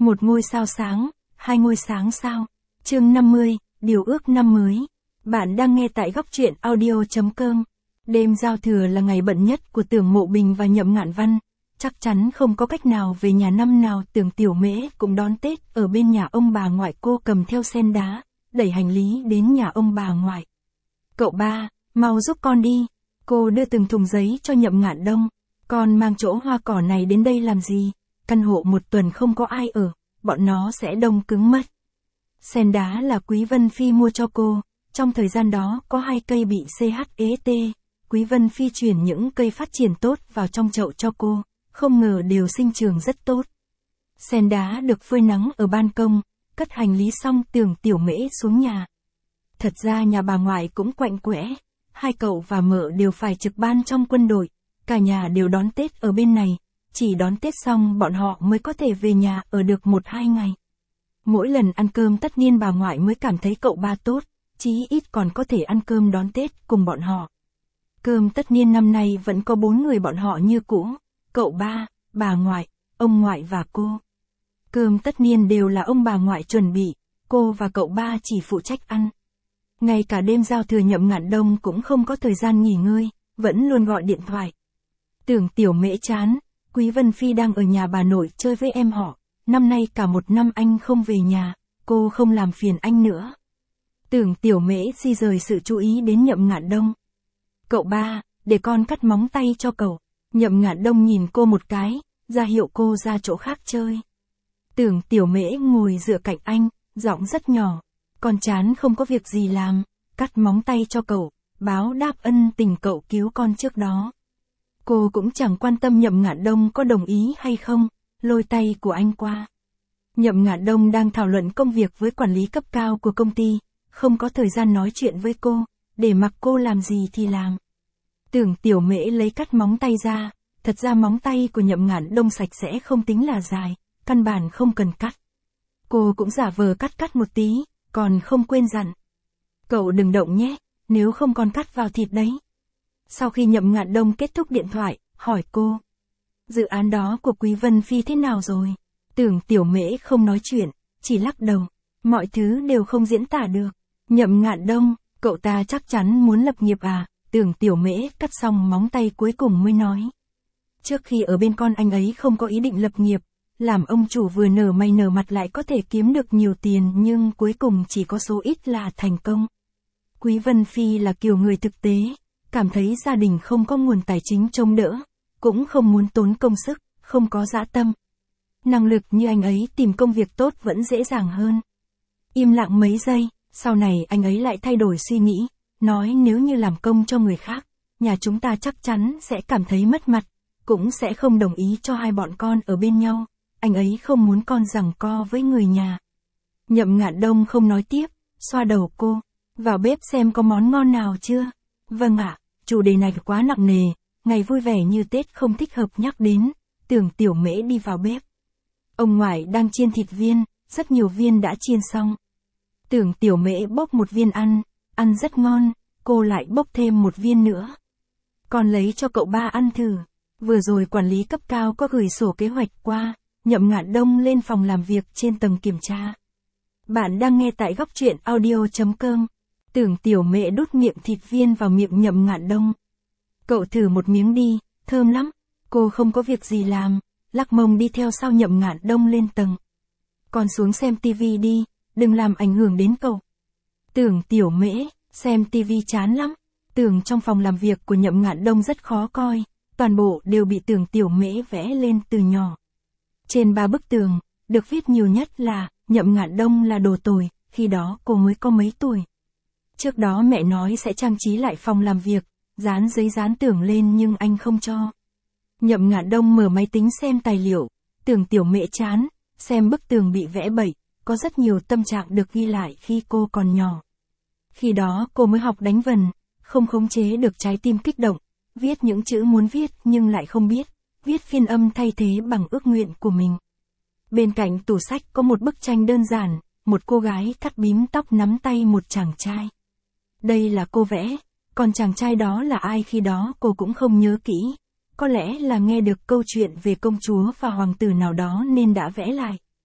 Một ngôi sao sáng, hai ngôi sáng sao. Chương 50, Điều ước năm mới. Bạn đang nghe tại góc truyện audio.com. Đêm giao thừa là ngày bận nhất của Tưởng Mộ Bình và Nhậm Ngạn Văn. Chắc chắn không có cách nào về nhà năm nào Tưởng Tiểu Mễ cũng đón Tết ở bên nhà ông bà ngoại. Cô cầm theo sen đá, đẩy hành lý đến nhà ông bà ngoại. Cậu ba, mau giúp con đi. Cô đưa từng thùng giấy cho Nhậm Ngạn Đông. Con mang chỗ hoa cỏ này đến đây làm gì? Căn hộ một tuần không có ai ở, bọn nó sẽ đông cứng mất. Sen đá là Quý Vân Phi mua cho cô, trong thời gian đó có 2 cây bị chết, Quý Vân Phi chuyển những cây phát triển tốt vào trong chậu cho cô, không ngờ đều sinh trưởng rất tốt. Sen đá được phơi nắng ở ban công, cất hành lý xong Tưởng Tiểu Mễ xuống nhà. Thật ra nhà bà ngoại cũng quạnh quẽ, 2 cậu và mợ đều phải trực ban trong quân đội, cả nhà đều đón Tết ở bên này. Chỉ đón Tết xong bọn họ mới có thể về nhà ở được 1-2 ngày. Mỗi lần ăn cơm tất niên bà ngoại mới cảm thấy cậu ba tốt, chí ít còn có thể ăn cơm đón Tết cùng bọn họ. Cơm tất niên năm nay vẫn có 4 người bọn họ như cũ, cậu ba, bà ngoại, ông ngoại và cô. Cơm tất niên đều là ông bà ngoại chuẩn bị, cô và cậu ba chỉ phụ trách ăn. Ngay cả đêm giao thừa Nhậm Ngạn Đông cũng không có thời gian nghỉ ngơi, vẫn luôn gọi điện thoại. Tưởng Tiểu Mễ chán. Quý Vân Phi đang ở nhà bà nội chơi với em họ, năm nay cả 1 năm anh không về nhà, cô không làm phiền anh nữa. Tưởng Tiểu Mễ di rời sự chú ý đến Nhậm Ngạn Đông. Cậu ba, để con cắt móng tay cho cậu. Nhậm Ngạn Đông nhìn cô một cái, ra hiệu cô ra chỗ khác chơi. Tưởng Tiểu Mễ ngồi dựa cạnh anh, giọng rất nhỏ. Con chán không có việc gì làm, cắt móng tay cho cậu, báo đáp ân tình cậu cứu con trước đó. Cô cũng chẳng quan tâm Nhậm Ngạn Đông có đồng ý hay không, lôi tay của anh qua. Nhậm Ngạn Đông đang thảo luận công việc với quản lý cấp cao của công ty, không có thời gian nói chuyện với cô, để mặc cô làm gì thì làm. Tưởng Tiểu Mễ lấy cắt móng tay ra, thật ra móng tay của Nhậm Ngạn Đông sạch sẽ không tính là dài, căn bản không cần cắt. Cô cũng giả vờ cắt một tí, còn không quên dặn. Cậu đừng động nhé, nếu không còn cắt vào thịt đấy. Sau khi Nhậm Ngạn Đông kết thúc điện thoại, hỏi cô. Dự án đó của Quý Vân Phi thế nào rồi? Tưởng Tiểu Mễ không nói chuyện, chỉ lắc đầu. Mọi thứ đều không diễn tả được. Nhậm Ngạn Đông, cậu ta chắc chắn muốn lập nghiệp à? Tưởng Tiểu Mễ cắt xong móng tay cuối cùng mới nói. Trước khi ở bên con anh ấy không có ý định lập nghiệp, làm ông chủ vừa nở mày nở mặt lại có thể kiếm được nhiều tiền nhưng cuối cùng chỉ có số ít là thành công. Quý Vân Phi là kiểu người thực tế. Cảm thấy gia đình không có nguồn tài chính chống đỡ, cũng không muốn tốn công sức, không có dã tâm. Năng lực như anh ấy tìm công việc tốt vẫn dễ dàng hơn. Im lặng mấy giây, sau này anh ấy lại thay đổi suy nghĩ, nói nếu như làm công cho người khác, nhà chúng ta chắc chắn sẽ cảm thấy mất mặt, cũng sẽ không đồng ý cho hai bọn con ở bên nhau, anh ấy không muốn con giằng co với người nhà. Nhậm Ngạn Đông không nói tiếp, xoa đầu cô, vào bếp xem có món ngon nào chưa. Vâng ạ. Chủ đề này quá nặng nề, ngày vui vẻ như Tết không thích hợp nhắc đến. Tưởng Tiểu Mễ đi vào bếp. Ông ngoại đang chiên thịt viên, rất nhiều viên đã chiên xong. Tưởng Tiểu Mễ bốc một viên ăn rất ngon, cô lại bốc thêm một viên nữa. Con lấy cho cậu ba ăn thử. Vừa rồi quản lý cấp cao có gửi sổ kế hoạch qua, Nhậm Ngạn Đông lên phòng làm việc trên tầng kiểm tra. Bạn đang nghe tại góc truyện audio.com. Tưởng Tiểu Mễ đút miệng thịt viên vào miệng Nhậm Ngạn Đông. Cậu thử một miếng đi, thơm lắm. Cô không có việc gì làm, lắc mông đi theo sau Nhậm Ngạn Đông lên tầng. Con xuống xem tivi đi, đừng làm ảnh hưởng đến cậu. Tưởng Tiểu Mễ, xem tivi chán lắm. Tường trong phòng làm việc của Nhậm Ngạn Đông rất khó coi, toàn bộ đều bị Tưởng Tiểu Mễ vẽ lên từ nhỏ. Trên 3 bức tường, được viết nhiều nhất là, Nhậm Ngạn Đông là đồ tồi, khi đó cô mới có mấy tuổi. Trước đó mẹ nói sẽ trang trí lại phòng làm việc, dán giấy dán tường lên nhưng anh không cho. Nhậm Ngạn Đông mở máy tính xem tài liệu, Tưởng Tiểu Mễ chán, xem bức tường bị vẽ bậy, có rất nhiều tâm trạng được ghi lại khi cô còn nhỏ. Khi đó cô mới học đánh vần, không khống chế được trái tim kích động, viết những chữ muốn viết nhưng lại không biết, viết phiên âm thay thế bằng ước nguyện của mình. Bên cạnh tủ sách có một bức tranh đơn giản, một cô gái cắt bím tóc nắm tay một chàng trai. Đây là cô vẽ, còn chàng trai đó là ai khi đó cô cũng không nhớ kỹ. Có lẽ là nghe được câu chuyện về công chúa và hoàng tử nào đó nên đã vẽ lại.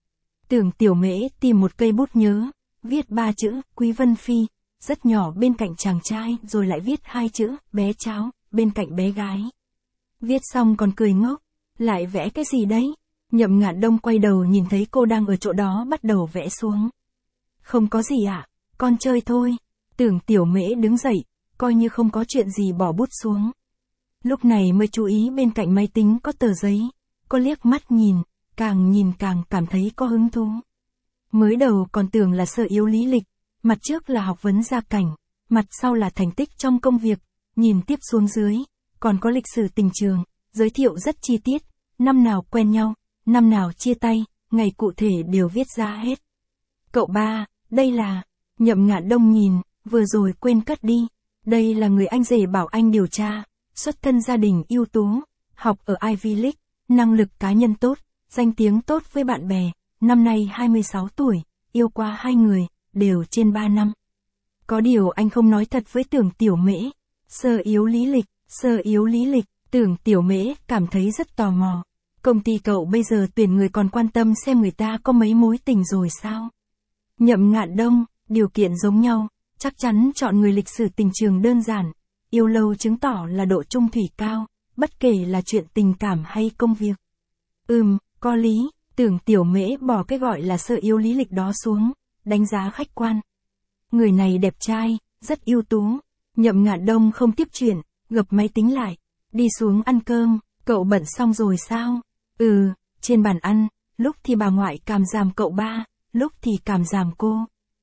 Tưởng Tiểu Mễ tìm một cây bút nhớ, viết 3 chữ, Quý Vân Phi, rất nhỏ bên cạnh chàng trai, rồi lại viết 2 chữ, bé cháo, bên cạnh bé gái. Viết xong còn cười ngốc, lại vẽ cái gì đấy? Nhậm Ngạn Đông quay đầu nhìn thấy cô đang ở chỗ đó bắt đầu vẽ xuống. Không có gì ạ, con chơi thôi. Tưởng Tiểu Mễ đứng dậy, coi như không có chuyện gì bỏ bút xuống. Lúc này mới chú ý bên cạnh máy tính có tờ giấy, cô liếc mắt nhìn càng cảm thấy có hứng thú. Mới đầu còn tưởng là sơ yếu lý lịch, mặt trước là học vấn gia cảnh, mặt sau là thành tích trong công việc, nhìn tiếp xuống dưới, còn có lịch sử tình trường, giới thiệu rất chi tiết, năm nào quen nhau, năm nào chia tay, ngày cụ thể đều viết ra hết. Cậu ba, đây là, Nhậm Ngạn Đông nhìn, vừa rồi quên cất đi, đây là người anh rể bảo anh điều tra, xuất thân gia đình ưu tú, học ở Ivy League, năng lực cá nhân tốt, danh tiếng tốt với bạn bè, năm nay 26 tuổi, yêu qua 2 người, đều trên 3 năm. Có điều anh không nói thật với Tưởng Tiểu Mễ. Sơ yếu lý lịch, Tưởng Tiểu Mễ cảm thấy rất tò mò. Công ty cậu bây giờ tuyển người còn quan tâm xem người ta có mấy mối tình rồi sao? Nhậm Ngạn Đông, điều kiện giống nhau, chắc chắn chọn người lịch sử tình trường đơn giản, yêu lâu chứng tỏ là độ chung thủy cao, bất kể là chuyện tình cảm hay công việc. Có lý, Tưởng Tiểu Mễ bỏ cái gọi là sơ yếu lý lịch đó xuống, đánh giá khách quan. Người này đẹp trai, rất ưu tú. Nhậm Ngạn Đông không tiếp chuyện, gập máy tính lại, đi xuống ăn cơm, cậu bận xong rồi sao? Trên bàn ăn, lúc thì bà ngoại càm ràm cậu ba, lúc thì càm ràm cô.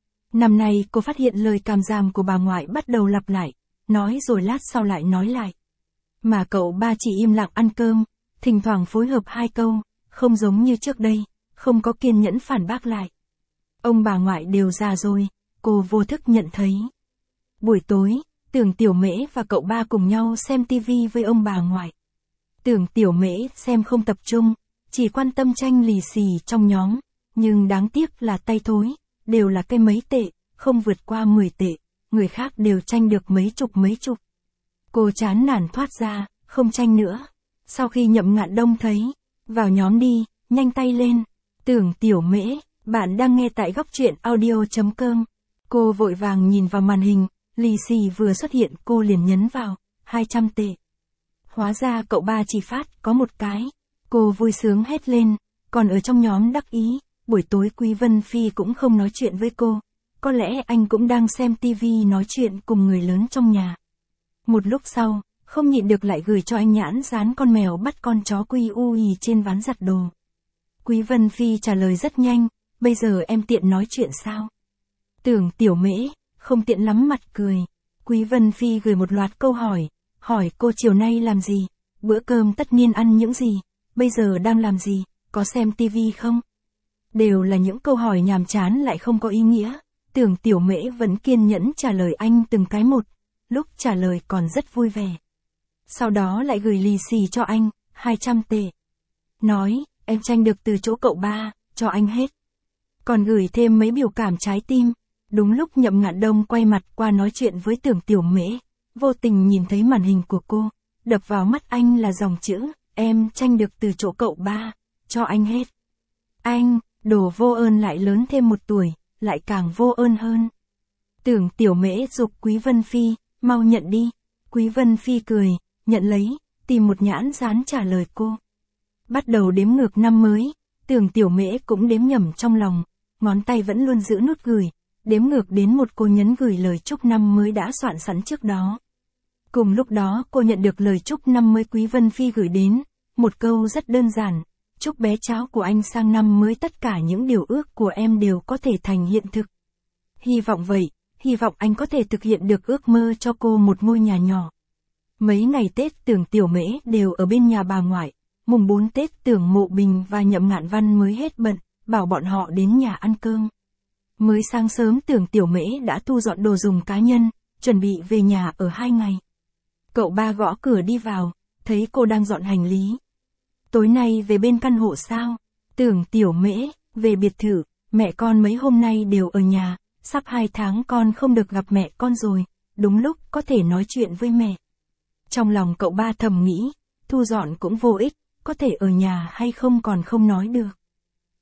Năm nay cô phát hiện lời càm ràm của bà ngoại bắt đầu lặp lại, nói rồi lát sau lại nói lại. Mà cậu ba chỉ im lặng ăn cơm, thỉnh thoảng phối hợp 2 câu, không giống như trước đây, không có kiên nhẫn phản bác lại. Ông bà ngoại đều già rồi, cô vô thức nhận thấy. Buổi tối, Tưởng Tiểu Mễ và cậu ba cùng nhau xem tivi với ông bà ngoại. Tưởng Tiểu Mễ xem không tập trung, chỉ quan tâm tranh lì xì trong nhóm, nhưng đáng tiếc là tay thối, đều là cái mấy tệ, không vượt qua 10 tệ, người khác đều tranh được mấy chục. Cô chán nản thoát ra, không tranh nữa. Sau khi Nhậm Ngạn Đông thấy, vào nhóm đi, nhanh tay lên. Tưởng Tiểu Mễ, bạn đang nghe tại góc truyện audio.com. Cô vội vàng nhìn vào màn hình, lì xì vừa xuất hiện cô liền nhấn vào, 200 tệ. Hóa ra cậu ba chỉ phát có một cái. Cô vui sướng hét lên, còn ở trong nhóm đắc ý, buổi tối Quý Vân Phi cũng không nói chuyện với cô. Có lẽ anh cũng đang xem tivi nói chuyện cùng người lớn trong nhà. Một lúc sau, không nhịn được lại gửi cho anh nhãn dán con mèo bắt con chó quy u ì trên ván giặt đồ. Quý Vân Phi trả lời rất nhanh, bây giờ em tiện nói chuyện sao? Tưởng Tiểu Mễ, không tiện lắm mặt cười. Quý Vân Phi gửi một loạt câu hỏi cô chiều nay làm gì, bữa cơm tất niên ăn những gì, bây giờ đang làm gì, có xem tivi không? Đều là những câu hỏi nhàm chán lại không có ý nghĩa. Tưởng Tiểu Mễ vẫn kiên nhẫn trả lời anh từng cái một, lúc trả lời còn rất vui vẻ. Sau đó lại gửi lì xì cho anh, 200 tệ. Nói, em tranh được từ chỗ cậu ba, cho anh hết. Còn gửi thêm mấy biểu cảm trái tim. Đúng lúc Nhậm Ngạn Đông quay mặt qua nói chuyện với Tưởng Tiểu Mễ, vô tình nhìn thấy màn hình của cô, đập vào mắt anh là dòng chữ, em tranh được từ chỗ cậu ba, cho anh hết. Anh, đồ vô ơn lại lớn thêm 1 tuổi, lại càng vô ơn hơn. Tưởng Tiểu Mễ giục Quý Vân Phi, mau nhận đi. Quý Vân Phi cười, nhận lấy, tìm một nhãn dán trả lời cô. Bắt đầu đếm ngược năm mới, Tưởng Tiểu Mễ cũng đếm nhẩm trong lòng, ngón tay vẫn luôn giữ nút gửi, đếm ngược đến một cô nhấn gửi lời chúc năm mới đã soạn sẵn trước đó. Cùng lúc đó cô nhận được lời chúc năm mới Quý Vân Phi gửi đến, một câu rất đơn giản, chúc bé cháu của anh sang năm mới tất cả những điều ước của em đều có thể thành hiện thực. Hy vọng vậy, hy vọng anh có thể thực hiện được ước mơ cho cô một ngôi nhà nhỏ. Mấy ngày Tết Tưởng Tiểu Mễ đều ở bên nhà bà ngoại, mùng 4 Tết Tưởng Mộ Bình và Nhậm Ngạn Văn mới hết bận, bảo bọn họ đến nhà ăn cơm. Mới sáng sớm Tưởng Tiểu Mễ đã thu dọn đồ dùng cá nhân, chuẩn bị về nhà ở 2 ngày. Cậu ba gõ cửa đi vào, thấy cô đang dọn hành lý. Tối nay về bên căn hộ sao? Tưởng Tiểu Mễ, về biệt thự, mẹ con mấy hôm nay đều ở nhà, sắp 2 tháng con không được gặp mẹ con rồi, đúng lúc có thể nói chuyện với mẹ. Trong lòng cậu ba thầm nghĩ, thu dọn cũng vô ích, có thể ở nhà hay không còn không nói được.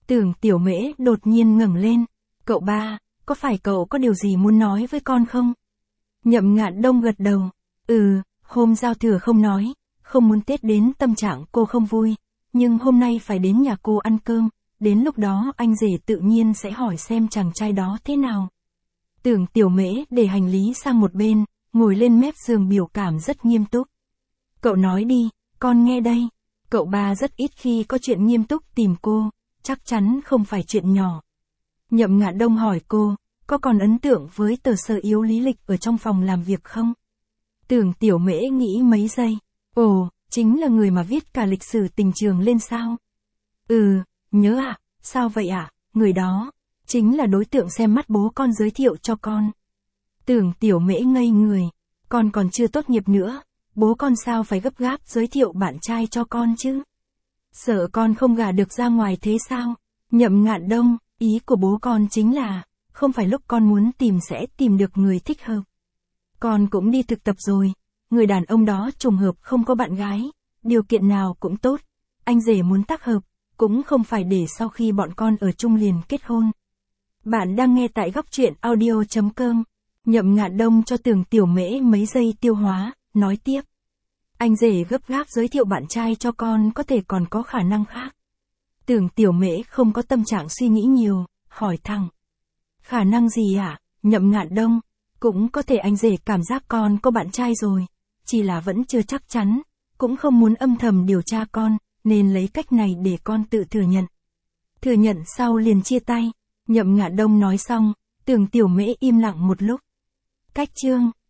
Tưởng Tiểu Mễ đột nhiên ngẩng lên. Cậu ba, có phải cậu có điều gì muốn nói với con không? Nhậm Ngạn Đông gật đầu. Hôm giao thừa không nói, không muốn Tết đến tâm trạng cô không vui, nhưng hôm nay phải đến nhà cô ăn cơm, đến lúc đó anh rể tự nhiên sẽ hỏi xem chàng trai đó thế nào. Tưởng Tiểu Mễ để hành lý sang một bên, ngồi lên mép giường biểu cảm rất nghiêm túc. Cậu nói đi, con nghe đây. Cậu ba rất ít khi có chuyện nghiêm túc tìm cô, chắc chắn không phải chuyện nhỏ. Nhậm Ngạn Đông hỏi cô, có còn ấn tượng với tờ sơ yếu lý lịch ở trong phòng làm việc không? Tưởng Tiểu Mễ nghĩ mấy giây. Ồ, chính là người mà viết cả lịch sử tình trường lên sao? Nhớ ạ, sao vậy ạ? Người đó, chính là đối tượng xem mắt bố con giới thiệu cho con. Tưởng Tiểu Mễ ngây người, con còn chưa tốt nghiệp nữa, bố con sao phải gấp gáp giới thiệu bạn trai cho con chứ? Sợ con không gả được ra ngoài thế sao? Nhậm Ngạn Đông, ý của bố con chính là, không phải lúc con muốn tìm sẽ tìm được người thích hợp. Con cũng đi thực tập rồi, người đàn ông đó trùng hợp không có bạn gái, điều kiện nào cũng tốt, anh rể muốn tác hợp, cũng không phải để sau khi bọn con ở chung liền kết hôn. Bạn đang nghe tại góc truyện audio.com. Nhậm Ngạn Đông cho Tưởng Tiểu Mễ mấy giây tiêu hóa, nói tiếp. Anh rể gấp gáp giới thiệu bạn trai cho con có thể còn có khả năng khác. Tưởng Tiểu Mễ không có tâm trạng suy nghĩ nhiều, hỏi thẳng. Khả năng gì ạ? Nhậm Ngạn Đông, cũng có thể anh rể cảm giác con có bạn trai rồi, chỉ là vẫn chưa chắc chắn, cũng không muốn âm thầm điều tra con, nên lấy cách này để con tự thừa nhận. Thừa nhận sau liền chia tay. Nhậm Ngạn Đông nói xong, Tưởng Tiểu Mễ im lặng một lúc. Cách chương